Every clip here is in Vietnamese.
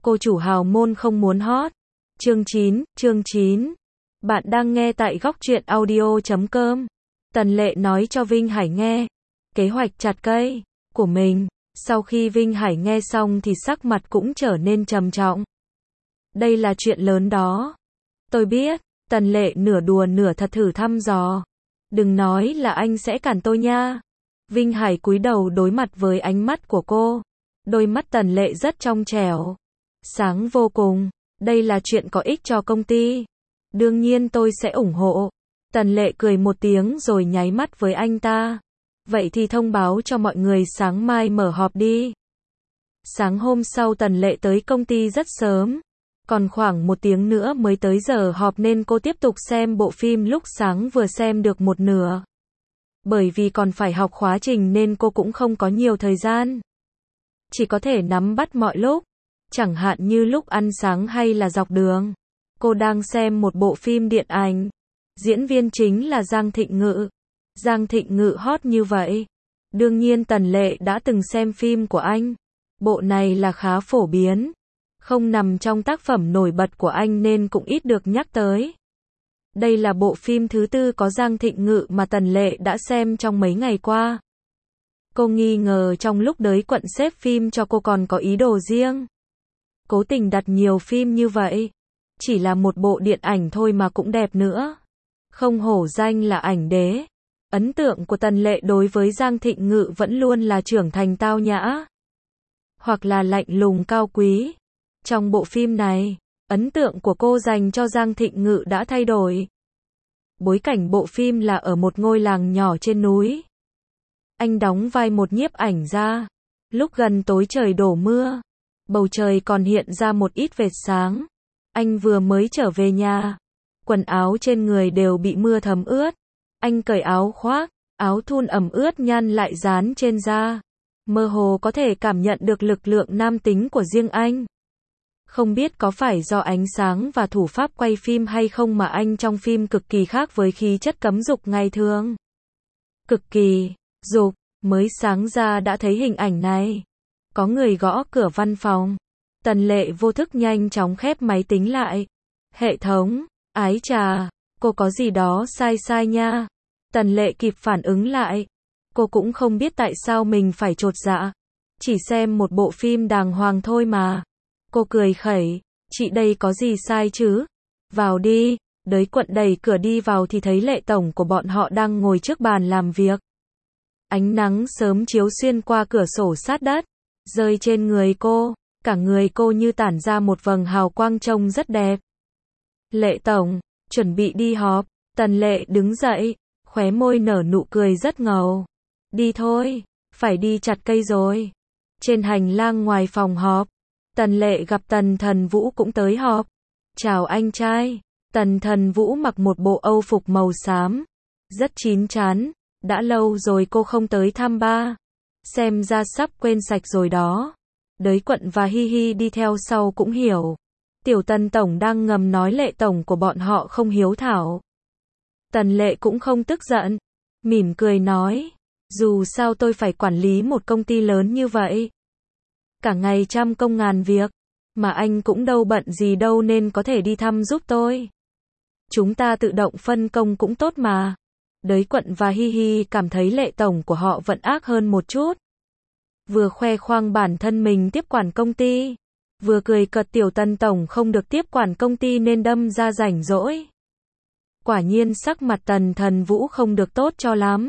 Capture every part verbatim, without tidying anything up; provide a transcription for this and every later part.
Cô chủ hào môn không muốn hot. Chương chín, chương chín. Bạn đang nghe tại góc truyện audio chấm com. Tần Lệ nói cho Vinh Hải nghe kế hoạch chặt cây của mình. Sau khi Vinh Hải nghe xong thì sắc mặt cũng trở nên trầm trọng. Đây là chuyện lớn đó. Tôi biết. Tần Lệ nửa đùa nửa thật thử thăm dò. Đừng nói là anh sẽ cản tôi nha. Vinh Hải cúi đầu đối mặt với ánh mắt của cô. Đôi mắt Tần Lệ rất trong trẻo, sáng vô cùng. Đây là chuyện có ích cho công ty. Đương nhiên tôi sẽ ủng hộ. Tần Lệ cười một tiếng rồi nháy mắt với anh ta. Vậy thì thông báo cho mọi người sáng mai mở họp đi. Sáng hôm sau Tần Lệ tới công ty rất sớm. Còn khoảng một tiếng nữa mới tới giờ họp nên cô tiếp tục xem bộ phim lúc sáng vừa xem được một nửa. Bởi vì còn phải học khóa trình nên cô cũng không có nhiều thời gian. Chỉ có thể nắm bắt mọi lúc. Chẳng hạn như lúc ăn sáng hay là dọc đường. Cô đang xem một bộ phim điện ảnh. Diễn viên chính là Giang Thịnh Ngự. Giang Thịnh Ngự hot như vậy. Đương nhiên Tần Lệ đã từng xem phim của anh. Bộ này là khá phổ biến. Không nằm trong tác phẩm nổi bật của anh nên cũng ít được nhắc tới. Đây là bộ phim thứ tư có Giang Thịnh Ngự mà Tần Lệ đã xem trong mấy ngày qua. Cô nghi ngờ trong lúc đới quận xếp phim cho cô còn có ý đồ riêng. Cố tình đặt nhiều phim như vậy. Chỉ là một bộ điện ảnh thôi mà cũng đẹp nữa. Không hổ danh là ảnh đế. Ấn tượng của Tần Lệ đối với Giang Thịnh Ngự vẫn luôn là trưởng thành tao nhã. Hoặc là lạnh lùng cao quý. Trong bộ phim này, ấn tượng của cô dành cho Giang Thịnh Ngự đã thay đổi. Bối cảnh bộ phim là ở một ngôi làng nhỏ trên núi. Anh đóng vai một nhiếp ảnh gia. Lúc gần tối trời đổ mưa. Bầu trời còn hiện ra một ít vệt sáng. Anh vừa mới trở về nhà. Quần áo trên người đều bị mưa thấm ướt. Anh cởi áo khoác, áo thun ẩm ướt nhăn lại dán trên da. Mơ hồ có thể cảm nhận được lực lượng nam tính của riêng anh. Không biết có phải do ánh sáng và thủ pháp quay phim hay không mà anh trong phim cực kỳ khác với khí chất cấm dục ngày thường. Cực kỳ dục, mới sáng ra đã thấy hình ảnh này. Có người gõ cửa văn phòng. Tần Lệ vô thức nhanh chóng khép máy tính lại. Hệ thống, ái chà, cô có gì đó sai sai nha. Tần Lệ kịp phản ứng lại. Cô cũng không biết tại sao mình phải chột dạ. Chỉ xem một bộ phim đàng hoàng thôi mà. Cô cười khẩy, chị đây có gì sai chứ? Vào đi. Đới quận đẩy cửa đi vào thì thấy Lệ tổng của bọn họ đang ngồi trước bàn làm việc. Ánh nắng sớm chiếu xuyên qua cửa sổ sát đất, rơi trên người cô, cả người cô như tản ra một vầng hào quang trông rất đẹp. Lệ tổng, chuẩn bị đi họp. Tần Lệ đứng dậy, khóe môi nở nụ cười rất ngầu. Đi thôi, phải đi chặt cây rồi. Trên hành lang ngoài phòng họp, Tần Lệ gặp Tần Thần Vũ cũng tới họp. Chào anh trai. Tần Thần Vũ mặc một bộ âu phục màu xám. Rất chín chắn. Đã lâu rồi cô không tới thăm ba. Xem ra sắp quên sạch rồi đó. Đới quận và Hi Hi đi theo sau cũng hiểu. Tiểu Tần tổng đang ngầm nói Lệ tổng của bọn họ không hiếu thảo. Tần Lệ cũng không tức giận. Mỉm cười nói. Dù sao tôi phải quản lý một công ty lớn như vậy. Cả ngày trăm công ngàn việc. Mà anh cũng đâu bận gì đâu nên có thể đi thăm giúp tôi. Chúng ta tự động phân công cũng tốt mà. Đới quận và Hi Hi cảm thấy Lệ tổng của họ vẫn ác hơn một chút. Vừa khoe khoang bản thân mình tiếp quản công ty. Vừa cười cợt Tiểu Tần tổng không được tiếp quản công ty nên đâm ra rảnh rỗi. Quả nhiên sắc mặt Tần Thần Vũ không được tốt cho lắm.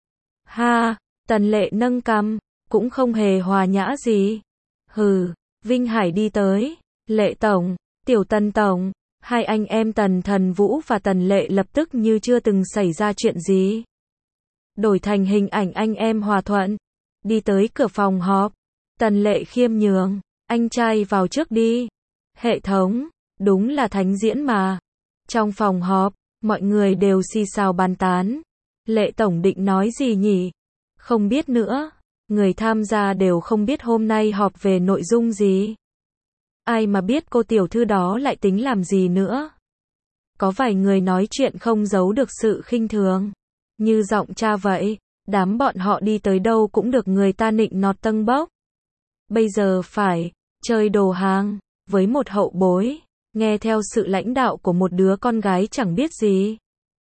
Ha, Tần Lệ nâng cằm, cũng không hề hòa nhã gì. Hừ, Vinh Hải đi tới. Lệ tổng, Tiểu Tần tổng. Hai anh em Tần Thần Vũ và Tần Lệ lập tức như chưa từng xảy ra chuyện gì. Đổi thành hình ảnh anh em hòa thuận. Đi tới cửa phòng họp. Tần Lệ khiêm nhường. Anh trai vào trước đi. Hệ thống, đúng là thánh diễn mà. Trong phòng họp, mọi người đều xì xào bàn tán. Lệ tổng định nói gì nhỉ? Không biết nữa. Người tham gia đều không biết hôm nay họp về nội dung gì. Ai mà biết cô tiểu thư đó lại tính làm gì nữa. Có vài người nói chuyện không giấu được sự khinh thường. Như giọng cha vậy. Đám bọn họ đi tới đâu cũng được người ta nịnh nọt tâng bốc. Bây giờ phải chơi đồ hàng. với một hậu bối, nghe theo sự lãnh đạo của một đứa con gái chẳng biết gì.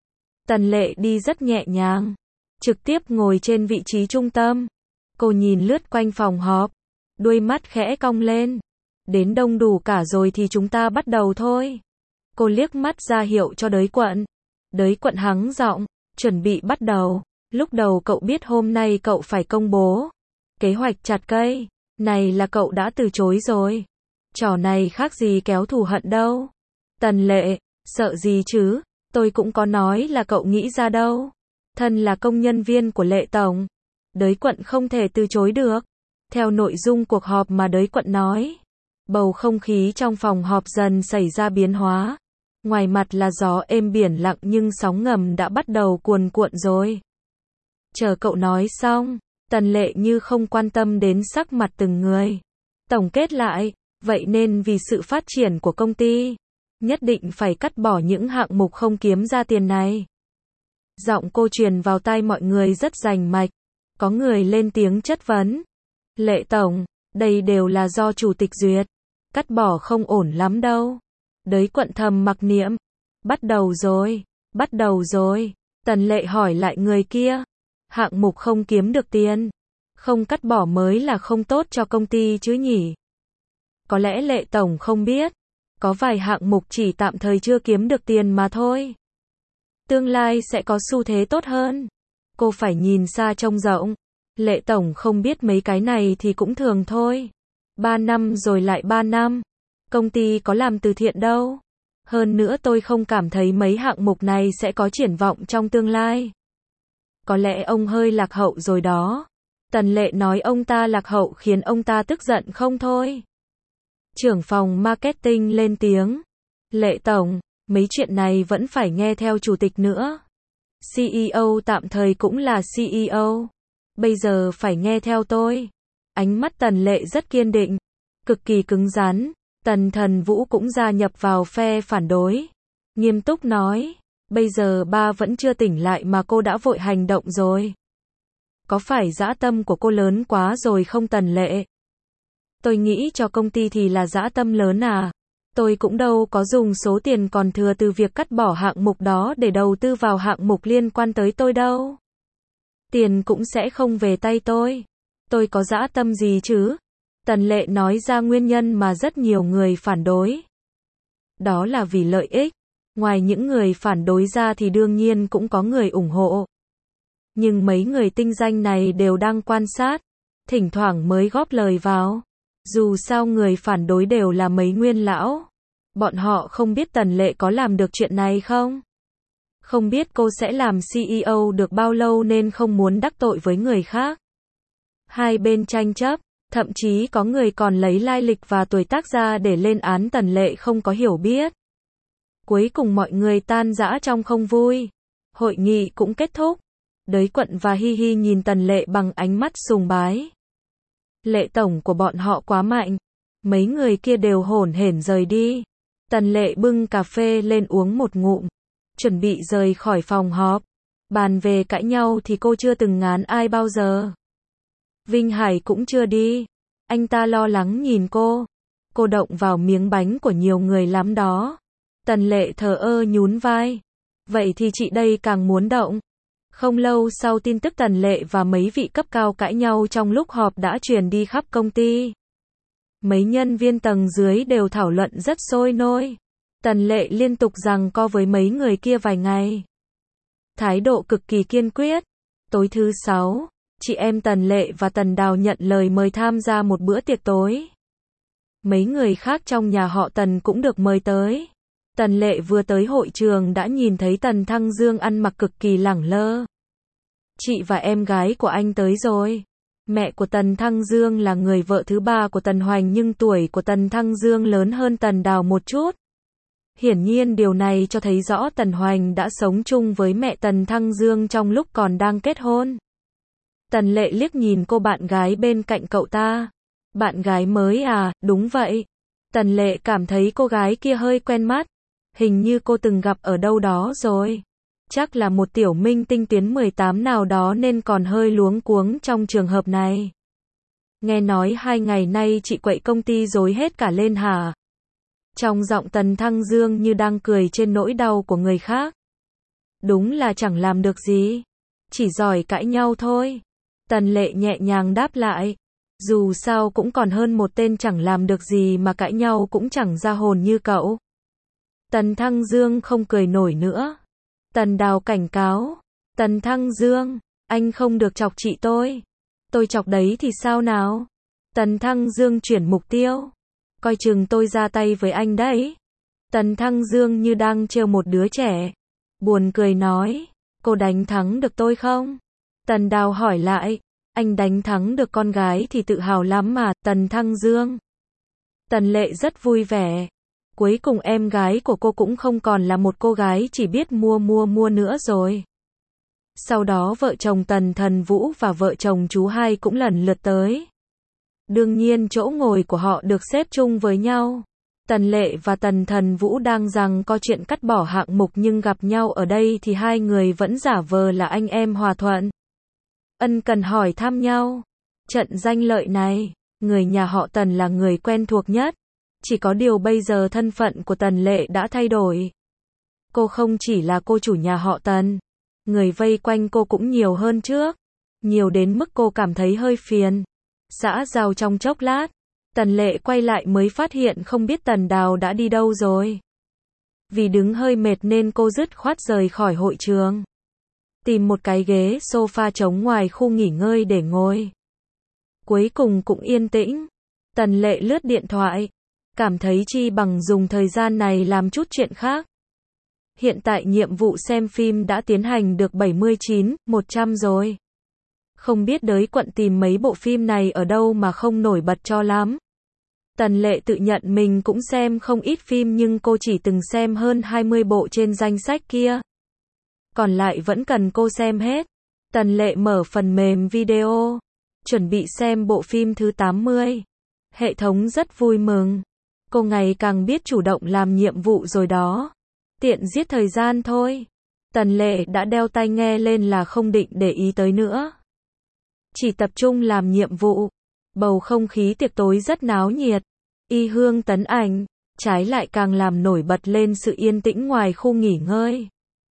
Tần Lệ đi rất nhẹ nhàng, trực tiếp ngồi trên vị trí trung tâm. Cô nhìn lướt quanh phòng họp, đuôi mắt khẽ cong lên. Đến đông đủ cả rồi thì chúng ta bắt đầu thôi. Cô liếc mắt ra hiệu cho Đới Quận. Đới Quận hắng giọng, chuẩn bị bắt đầu. Lúc đầu cậu biết hôm nay cậu phải công bố kế hoạch chặt cây, này là cậu đã từ chối rồi. Trò này khác gì kéo thù hận đâu. Tần Lệ, sợ gì chứ, tôi cũng có nói là cậu nghĩ ra đâu. Thân là công nhân viên của Lệ Tổng, Đới Quận không thể từ chối được. Theo nội dung cuộc họp mà Đới Quận nói, bầu không khí trong phòng họp dần xảy ra biến hóa. Ngoài mặt là gió êm biển lặng nhưng sóng ngầm đã bắt đầu cuồn cuộn rồi. Chờ cậu nói xong, Tần Lệ như không quan tâm đến sắc mặt từng người. Tổng kết lại, vậy nên vì sự phát triển của công ty, nhất định phải cắt bỏ những hạng mục không kiếm ra tiền này. Giọng cô truyền vào tai mọi người rất rành mạch. Có người lên tiếng chất vấn. Lệ Tổng, đây đều là do chủ tịch duyệt. Cắt bỏ không ổn lắm đâu. Đới Quận thầm mặc niệm. Bắt đầu rồi, bắt đầu rồi. Tần Lệ hỏi lại người kia. Hạng mục không kiếm được tiền, không cắt bỏ mới là không tốt cho công ty chứ nhỉ? Có lẽ Lệ Tổng không biết, có vài hạng mục chỉ tạm thời chưa kiếm được tiền mà thôi. Tương lai sẽ có xu thế tốt hơn. Cô phải nhìn xa trông rộng. Lệ Tổng không biết mấy cái này thì cũng thường thôi. Ba năm rồi lại ba năm. Công ty có làm từ thiện đâu. Hơn nữa tôi không cảm thấy mấy hạng mục này sẽ có triển vọng trong tương lai. Có lẽ ông hơi lạc hậu rồi đó. Tần Lệ nói ông ta lạc hậu khiến ông ta tức giận không thôi. Trưởng phòng marketing lên tiếng. Lệ Tổng, mấy chuyện này vẫn phải nghe theo chủ tịch nữa. xê e ô tạm thời cũng là xê e ô. Bây giờ phải nghe theo tôi. Ánh mắt Tần Lệ rất kiên định, cực kỳ cứng rắn. Tần Thần Vũ cũng gia nhập vào phe phản đối. Nghiêm túc nói. Bây giờ ba vẫn chưa tỉnh lại mà cô đã vội hành động rồi. Có phải dã tâm của cô lớn quá rồi không Tần Lệ? Tôi nghĩ cho công ty thì là dã tâm lớn à? Tôi cũng đâu có dùng số tiền còn thừa từ việc cắt bỏ hạng mục đó để đầu tư vào hạng mục liên quan tới tôi đâu. Tiền cũng sẽ không về tay tôi. Tôi có dã tâm gì chứ? Tần Lệ nói ra nguyên nhân mà rất nhiều người phản đối. Đó là vì lợi ích. Ngoài những người phản đối ra thì đương nhiên cũng có người ủng hộ. Nhưng mấy người tinh danh này đều đang quan sát, thỉnh thoảng mới góp lời vào. Dù sao người phản đối đều là mấy nguyên lão. Bọn họ không biết Tần Lệ có làm được chuyện này không? Không biết cô sẽ làm xê e ô được bao lâu nên không muốn đắc tội với người khác. Hai bên tranh chấp, thậm chí có người còn lấy lai lịch và tuổi tác ra để lên án Tần Lệ không có hiểu biết. Cuối cùng mọi người tan rã trong không vui. Hội nghị cũng kết thúc. Đới Quận và Hi Hi nhìn Tần Lệ bằng ánh mắt sùng bái. Lệ Tổng của bọn họ quá mạnh. Mấy người kia đều hổn hển rời đi. Tần Lệ bưng cà phê lên uống một ngụm. Chuẩn bị rời khỏi phòng họp. Bàn về cãi nhau thì cô chưa từng ngán ai bao giờ. Vinh Hải cũng chưa đi. Anh ta lo lắng nhìn cô. Cô động vào miếng bánh của nhiều người lắm đó. Tần Lệ thờ ơ nhún vai. Vậy thì chị đây càng muốn động. Không lâu sau tin tức Tần Lệ và mấy vị cấp cao cãi nhau trong lúc họp đã truyền đi khắp công ty. Mấy nhân viên tầng dưới đều thảo luận rất sôi nổi. Tần Lệ liên tục giằng co với mấy người kia vài ngày. Thái độ cực kỳ kiên quyết. Tối thứ sáu, chị em Tần Lệ và Tần Đào nhận lời mời tham gia một bữa tiệc tối. Mấy người khác trong nhà họ Tần cũng được mời tới. Tần Lệ vừa tới hội trường đã nhìn thấy Tần Thăng Dương ăn mặc cực kỳ lẳng lơ. Chị và em gái của anh tới rồi. Mẹ của Tần Thăng Dương là người vợ thứ ba của Tần Hoành nhưng tuổi của Tần Thăng Dương lớn hơn Tần Đào một chút. Hiển nhiên điều này cho thấy rõ Tần Hoành đã sống chung với mẹ Tần Thăng Dương trong lúc còn đang kết hôn. Tần Lệ liếc nhìn cô bạn gái bên cạnh cậu ta. Bạn gái mới à, đúng vậy. Tần Lệ cảm thấy cô gái kia hơi quen mắt. Hình như cô từng gặp ở đâu đó rồi. Chắc là một tiểu minh tinh tuyến mười tám nào đó nên còn hơi luống cuống trong trường hợp này. Nghe nói hai ngày nay chị quậy công ty rối hết cả lên hả? Trong giọng Tần Thăng Dương như đang cười trên nỗi đau của người khác. Đúng là chẳng làm được gì. Chỉ giỏi cãi nhau thôi. Tần Lệ nhẹ nhàng đáp lại. Dù sao cũng còn hơn một tên chẳng làm được gì mà cãi nhau cũng chẳng ra hồn như cậu. Tần Thăng Dương không cười nổi nữa. Tần Đào cảnh cáo. Tần Thăng Dương, anh không được chọc chị tôi. Tôi chọc đấy thì sao nào? Tần Thăng Dương chuyển mục tiêu. Coi chừng tôi ra tay với anh đấy. Tần Thăng Dương như đang trêu một đứa trẻ. Buồn cười nói. Cô đánh thắng được tôi không? Tần Đào hỏi lại. Anh đánh thắng được con gái thì tự hào lắm mà, Tần Thăng Dương. Tần Lệ rất vui vẻ. Cuối cùng em gái của cô cũng không còn là một cô gái chỉ biết mua mua mua nữa rồi. Sau đó vợ chồng Tần Thần Vũ và vợ chồng chú hai cũng lần lượt tới. Đương nhiên chỗ ngồi của họ được xếp chung với nhau. Tần Lệ và Tần Thần Vũ đang rằng có chuyện cắt bỏ hạng mục nhưng gặp nhau ở đây thì hai người vẫn giả vờ là anh em hòa thuận. Ân cần hỏi thăm nhau. Trận danh lợi này, người nhà họ Tần là người quen thuộc nhất. Chỉ có điều bây giờ thân phận của Tần Lệ đã thay đổi. Cô không chỉ là cô chủ nhà họ Tần. Người vây quanh cô cũng nhiều hơn trước. Nhiều đến mức cô cảm thấy hơi phiền. Xã giao trong chốc lát. Tần Lệ quay lại mới phát hiện không biết Tần Đào đã đi đâu rồi. Vì đứng hơi mệt nên cô dứt khoát rời khỏi hội trường. Tìm một cái ghế sofa trống ngoài khu nghỉ ngơi để ngồi. Cuối cùng cũng yên tĩnh. Tần Lệ lướt điện thoại. Cảm thấy chi bằng dùng thời gian này làm chút chuyện khác. Hiện tại nhiệm vụ xem phim đã tiến hành được bảy mươi chín, một trăm rồi. Không biết đới quận tìm mấy bộ phim này ở đâu mà không nổi bật cho lắm. Tần Lệ tự nhận mình cũng xem không ít phim nhưng cô chỉ từng xem hơn hai mươi bộ trên danh sách kia. Còn lại vẫn cần cô xem hết. Tần Lệ mở phần mềm video. Chuẩn bị xem bộ phim thứ tám mươi. Hệ thống rất vui mừng. Cô ngày càng biết chủ động làm nhiệm vụ rồi đó. Tiện giết thời gian thôi. Tần Lệ đã đeo tai nghe lên là không định để ý tới nữa. Chỉ tập trung làm nhiệm vụ. Bầu không khí tiệc tối rất náo nhiệt. Y hương tấn ảnh. Trái lại càng làm nổi bật lên sự yên tĩnh ngoài khu nghỉ ngơi.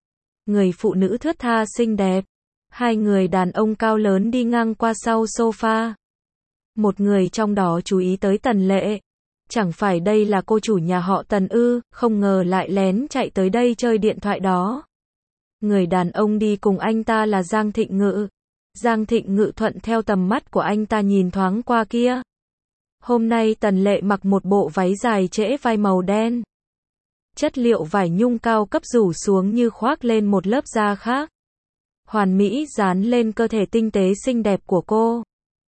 Người phụ nữ thướt tha xinh đẹp. Hai người đàn ông cao lớn đi ngang qua sau sofa. Một người trong đó chú ý tới Tần Lệ. Chẳng phải đây là cô chủ nhà họ Tần ư, không ngờ lại lén chạy tới đây chơi điện thoại đó. Người đàn ông đi cùng anh ta là Giang Thịnh Ngự. Giang Thịnh Ngự thuận theo tầm mắt của anh ta nhìn thoáng qua kia. Hôm nay Tần Lệ mặc một bộ váy dài trễ vai màu đen. Chất liệu vải nhung cao cấp rủ xuống như khoác lên một lớp da khác. Hoàn mỹ dán lên cơ thể tinh tế xinh đẹp của cô.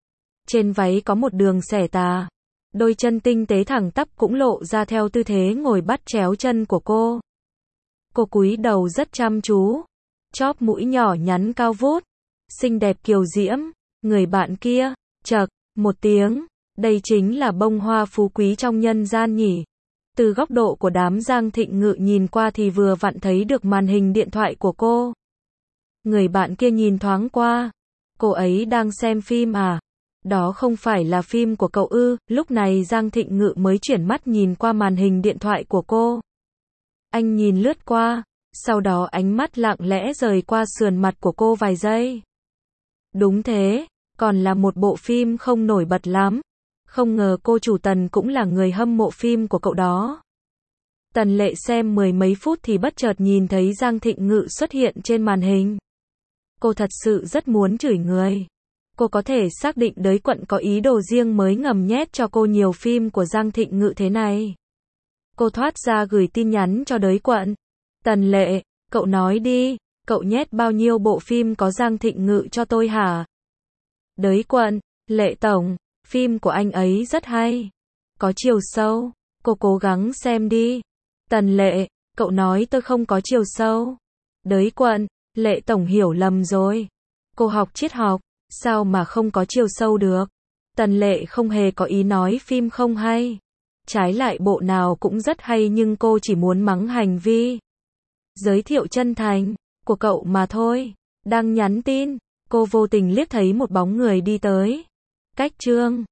Trên váy có một đường xẻ tà. Đôi chân tinh tế thẳng tắp cũng lộ ra theo tư thế ngồi bắt chéo chân của cô. Cô cúi đầu rất chăm chú. Chóp mũi nhỏ nhắn cao vút. Xinh đẹp kiều diễm. Người bạn kia, chậc, một tiếng. Đây chính là bông hoa phú quý trong nhân gian nhỉ. Từ góc độ của đám Giang Thịnh Ngự nhìn qua thì vừa vặn thấy được màn hình điện thoại của cô. Người bạn kia nhìn thoáng qua. Cô ấy đang xem phim à? Đó không phải là phim của cậu ư? Lúc này Giang Thịnh Ngự mới chuyển mắt nhìn qua màn hình điện thoại của cô. Anh nhìn lướt qua. Sau đó ánh mắt lặng lẽ rời qua sườn mặt của cô vài giây. Đúng thế, còn là một bộ phim không nổi bật lắm. Không ngờ cô chủ Tần cũng là người hâm mộ phim của cậu đó. Tần Lệ xem mười mấy phút thì bất chợt nhìn thấy Giang Thịnh Ngự xuất hiện trên màn hình. Cô thật sự rất muốn chửi người. Cô có thể xác định đới quận có ý đồ riêng mới ngầm nhét cho cô nhiều phim của Giang Thịnh Ngự thế này. Cô thoát ra gửi tin nhắn cho đới quận. Tần Lệ, cậu nói đi, cậu nhét bao nhiêu bộ phim có Giang Thịnh Ngự cho tôi hả? Đới quận, Lệ tổng, phim của anh ấy rất hay. Có chiều sâu, cô cố gắng xem đi. Tần Lệ, cậu nói tôi không có chiều sâu. Đới quận, Lệ tổng hiểu lầm rồi. Cô học triết học, sao mà không có chiều sâu được? Tần Lệ không hề có ý nói phim không hay. Trái lại bộ nào cũng rất hay nhưng cô chỉ muốn mắng hành vi. Giới thiệu chân thành của cậu mà thôi. Đang nhắn tin, cô vô tình liếc thấy một bóng người đi tới. Cách chương